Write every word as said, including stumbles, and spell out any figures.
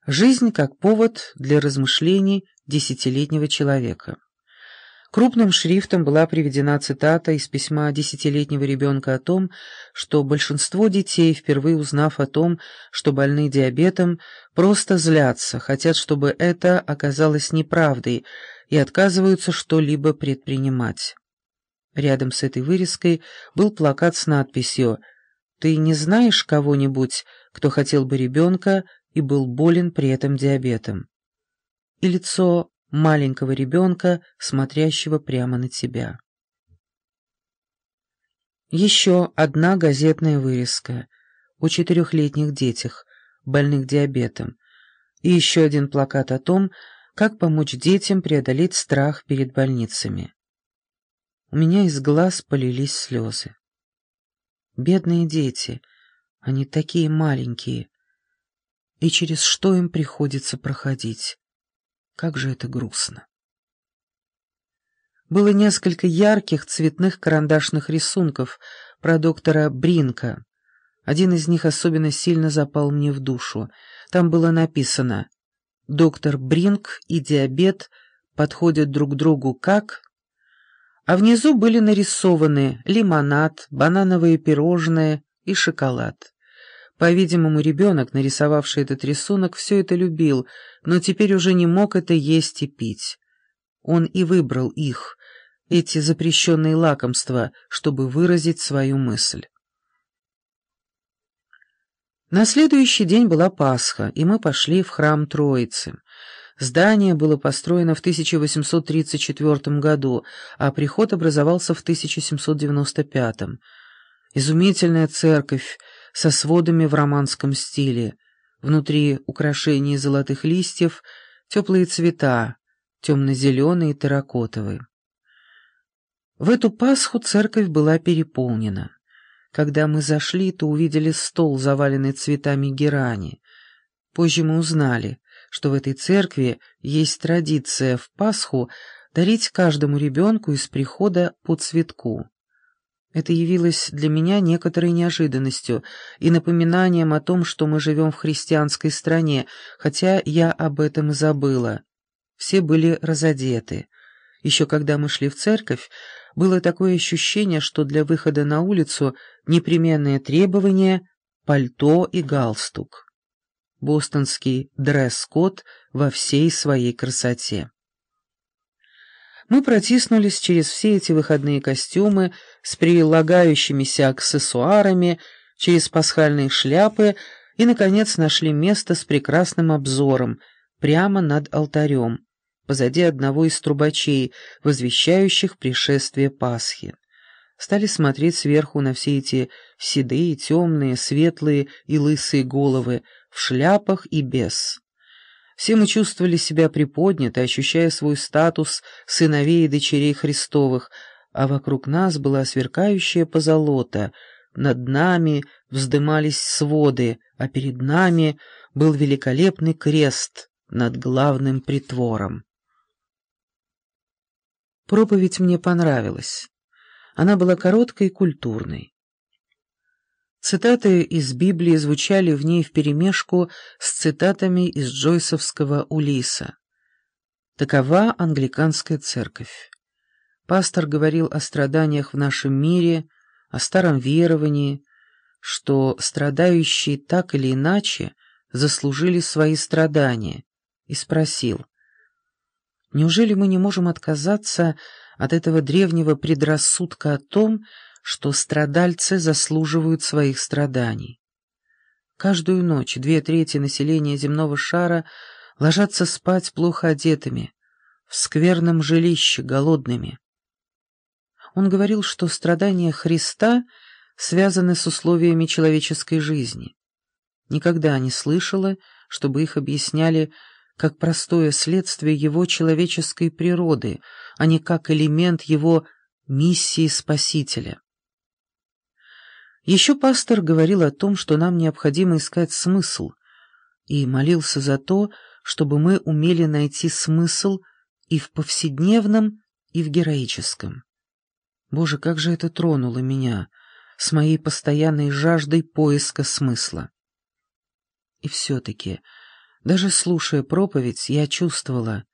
Жизнь как повод для размышлений десятилетнего человека. Крупным шрифтом была приведена цитата из письма десятилетнего ребенка о том, что большинство детей, впервые узнав о том, что больны диабетом, просто злятся, хотят, чтобы это оказалось неправдой, и отказываются что-либо предпринимать. Рядом с этой вырезкой был плакат с надписью «Ты не знаешь кого-нибудь, кто хотел бы ребенка и был болен при этом диабетом?» И лицо маленького ребенка, смотрящего прямо на тебя. Еще одна газетная вырезка о четырехлетних детях, больных диабетом, и еще один плакат о том, как помочь детям преодолеть страх перед больницами. У меня из глаз полились слезы. Бедные дети, они такие маленькие, и через что им приходится проходить. Как же это грустно. Было несколько ярких цветных карандашных рисунков про доктора Бринка. Один из них особенно сильно запал мне в душу. Там было написано: «Доктор Бринк и диабет подходят друг другу как...» А внизу были нарисованы лимонад, банановые пирожные и шоколад. По-видимому, ребенок, нарисовавший этот рисунок, все это любил, но теперь уже не мог это есть и пить. Он и выбрал их, эти запрещенные лакомства, чтобы выразить свою мысль. На следующий день была Пасха, и мы пошли в храм Троицы. Здание было построено в тысяча восемьсот тридцать четвёртом году, а приход образовался в тысяча семьсот девяносто пятом. Изумительная церковь со сводами в романском стиле. Внутри украшения из золотых листьев, теплые цвета, темно-зеленые и терракотовые. В эту Пасху церковь была переполнена. Когда мы зашли, то увидели стол, заваленный цветами герани. Позже мы узнали, что в этой церкви есть традиция в Пасху дарить каждому ребенку из прихода по цветку. Это явилось для меня некоторой неожиданностью и напоминанием о том, что мы живем в христианской стране, хотя я об этом и забыла. Все были разодеты. Еще когда мы шли в церковь, было такое ощущение, что для выхода на улицу непременное требование — пальто и галстук. Бостонский дресс-код во всей своей красоте. Мы протиснулись через все эти выходные костюмы с прилагающимися аксессуарами, через пасхальные шляпы и, наконец, нашли место с прекрасным обзором прямо над алтарем, позади одного из трубачей, возвещающих пришествие Пасхи. Стали смотреть сверху на все эти седые, темные, светлые и лысые головы, в шляпах и без. Все мы чувствовали себя приподняты, ощущая свой статус сыновей и дочерей Христовых, а вокруг нас была сверкающая позолота, над нами вздымались своды, а перед нами был великолепный крест над главным притвором. Проповедь мне понравилась. Она была короткой и культурной. Цитаты из Библии звучали в ней вперемешку с цитатами из джойсовского «Улисса». Такова англиканская церковь. Пастор говорил о страданиях в нашем мире, о старом веровании, что страдающие так или иначе заслужили свои страдания, и спросил: неужели мы не можем отказаться от этого древнего предрассудка о том, что страдальцы заслуживают своих страданий? Каждую ночь две трети населения земного шара ложатся спать плохо одетыми, в скверном жилище, голодными. Он говорил, что страдания Христа связаны с условиями человеческой жизни. Никогда не слышала, чтобы их объясняли как простое следствие его человеческой природы, а не как элемент его миссии Спасителя. Еще пастор говорил о том, что нам необходимо искать смысл, и молился за то, чтобы мы умели найти смысл и в повседневном, и в героическом. Боже, как же это тронуло меня с моей постоянной жаждой поиска смысла. И все-таки Даже слушая проповедь, я чувствовала,